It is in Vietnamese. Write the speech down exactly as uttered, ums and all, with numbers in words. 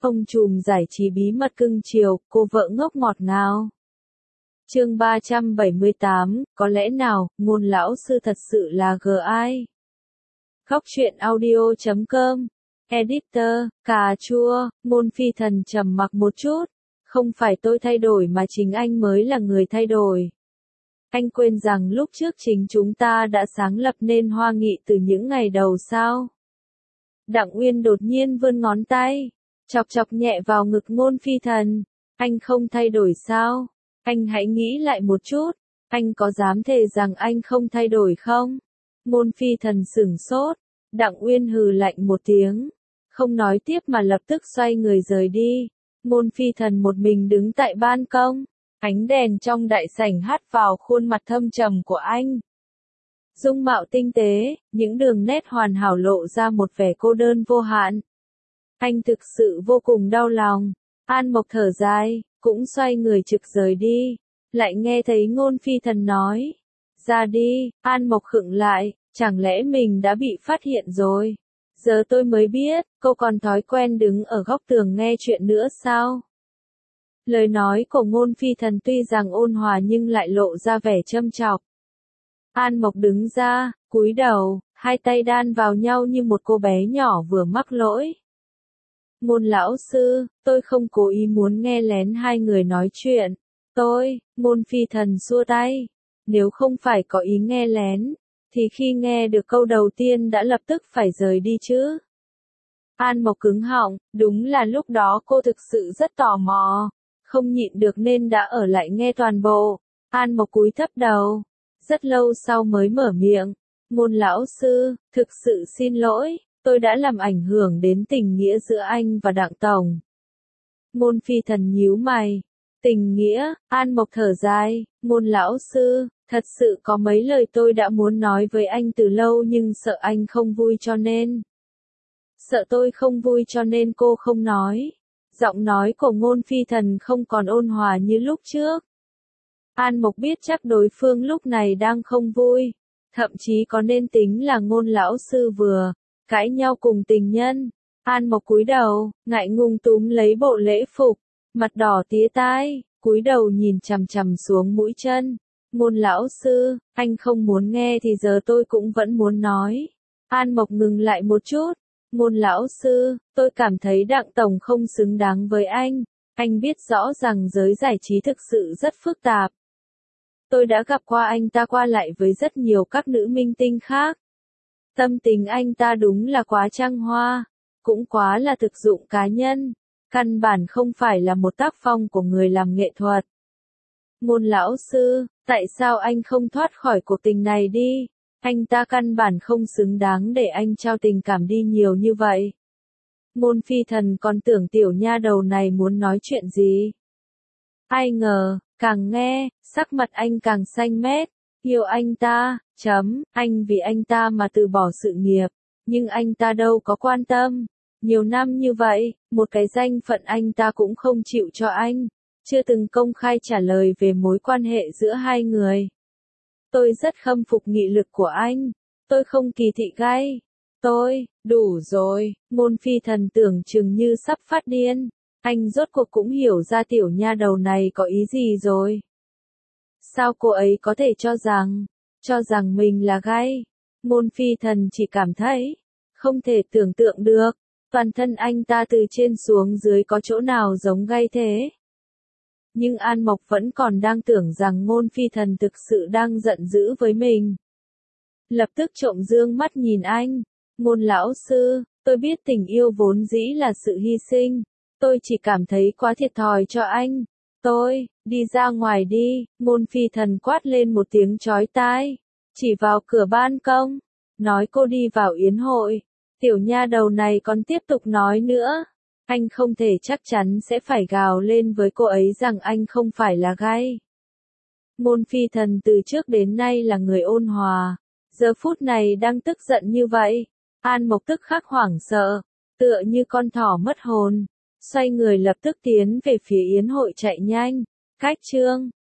Ông trùm giải trí bí mật cưng chiều, cô vợ ngốc ngọt ngào. Chương ba trăm bảy mươi tám, có lẽ nào, Ngôn lão sư thật sự là g ai? Góc truyện audio chấm com. Editor, cà chua, Ngôn Phi Thần trầm mặc một chút. Không phải tôi thay đổi mà chính anh mới là người thay đổi. Anh quên rằng lúc trước chính chúng ta đã sáng lập nên Hoa Nghị từ những ngày đầu sao? Đặng Uyên đột nhiên vươn ngón tay, chọc chọc nhẹ vào ngực Ngôn Phi Thần. Anh không thay đổi sao? Anh hãy nghĩ lại một chút, anh có dám thề rằng anh không thay đổi không? Ngôn Phi Thần sửng sốt, Đặng Uyên hừ lạnh một tiếng, không nói tiếp mà lập tức xoay người rời đi. Ngôn Phi Thần một mình đứng tại ban công, ánh đèn trong đại sảnh hắt vào khuôn mặt thâm trầm của anh. Dung mạo tinh tế, những đường nét hoàn hảo lộ ra một vẻ cô đơn vô hạn. Anh thực sự vô cùng đau lòng. An Mộc thở dài, cũng xoay người trực rời đi, lại nghe thấy Ngôn Phi Thần nói, ra đi. An Mộc khựng lại, chẳng lẽ mình đã bị phát hiện rồi? Giờ tôi mới biết, cô còn thói quen đứng ở góc tường nghe chuyện nữa sao? Lời nói của Ngôn Phi Thần tuy rằng ôn hòa nhưng lại lộ ra vẻ châm chọc. An Mộc đứng ra, cúi đầu, hai tay đan vào nhau như một cô bé nhỏ vừa mắc lỗi. Ngôn lão sư, tôi không cố ý muốn nghe lén hai người nói chuyện. Tôi, Ngôn Phi Thần xua tay. Nếu không phải có ý nghe lén, thì khi nghe được câu đầu tiên đã lập tức phải rời đi chứ. An Mộc cứng họng, đúng là lúc đó cô thực sự rất tò mò, không nhịn được nên đã ở lại nghe toàn bộ. An Mộc cúi thấp đầu, rất lâu sau mới mở miệng. Ngôn lão sư, thực sự xin lỗi, tôi đã làm ảnh hưởng đến tình nghĩa giữa anh và Đặng tổng. Ngôn Phi Thần nhíu mày. Tình nghĩa? An Mộc thở dài. Ngôn lão sư, thật sự có mấy lời tôi đã muốn nói với anh từ lâu nhưng sợ anh không vui cho nên. Sợ tôi không vui cho nên cô không nói. Giọng nói của Ngôn Phi Thần không còn ôn hòa như lúc trước. An Mộc biết chắc đối phương lúc này đang không vui. Thậm chí có nên tính là Ngôn lão sư vừa cãi nhau cùng tình nhân. An Mộc cúi đầu, ngại ngùng túm lấy bộ lễ phục, mặt đỏ tía tai, cúi đầu nhìn chằm chằm xuống mũi chân. Ngôn lão sư, anh không muốn nghe thì giờ tôi cũng vẫn muốn nói. An Mộc ngừng lại một chút. Ngôn lão sư, tôi cảm thấy Đặng tổng không xứng đáng với anh. Anh biết rõ rằng giới giải trí thực sự rất phức tạp. Tôi đã gặp qua anh ta qua lại với rất nhiều các nữ minh tinh khác. Tâm tình anh ta đúng là quá trăng hoa, cũng quá là thực dụng cá nhân, căn bản không phải là một tác phong của người làm nghệ thuật. Ngôn lão sư, tại sao anh không thoát khỏi cuộc tình này đi? Anh ta căn bản không xứng đáng để anh trao tình cảm đi nhiều như vậy. Ngôn Phi Thần còn tưởng tiểu nha đầu này muốn nói chuyện gì. Ai ngờ, càng nghe, sắc mặt anh càng xanh mét. Yêu anh ta, chấm, anh vì anh ta mà từ bỏ sự nghiệp, nhưng anh ta đâu có quan tâm. Nhiều năm như vậy, một cái danh phận anh ta cũng không chịu cho anh, chưa từng công khai trả lời về mối quan hệ giữa hai người. Tôi rất khâm phục nghị lực của anh, tôi không kỳ thị gay. Tôi, đủ rồi. Ngôn Phi Thần tưởng chừng như sắp phát điên, anh rốt cuộc cũng hiểu ra tiểu nha đầu này có ý gì rồi. Sao cô ấy có thể cho rằng, cho rằng mình là gay? Ngôn Phi Thần chỉ cảm thấy, không thể tưởng tượng được, toàn thân anh ta từ trên xuống dưới có chỗ nào giống gay thế. Nhưng An Mộc vẫn còn đang tưởng rằng Ngôn Phi Thần thực sự đang giận dữ với mình. Lập tức trộm dương mắt nhìn anh. Ngôn lão sư, tôi biết tình yêu vốn dĩ là sự hy sinh, tôi chỉ cảm thấy quá thiệt thòi cho anh. Tôi, đi ra ngoài đi. Ngôn Phi Thần quát lên một tiếng chói tai, chỉ vào cửa ban công, nói cô đi vào yến hội. Tiểu nha đầu này còn tiếp tục nói nữa, anh không thể chắc chắn sẽ phải gào lên với cô ấy rằng anh không phải là gay. Ngôn Phi Thần từ trước đến nay là người ôn hòa, giờ phút này đang tức giận như vậy. An Mộc tức khắc hoảng sợ, tựa như con thỏ mất hồn, xoay người lập tức tiến về phía yến hội chạy nhanh. Cách chương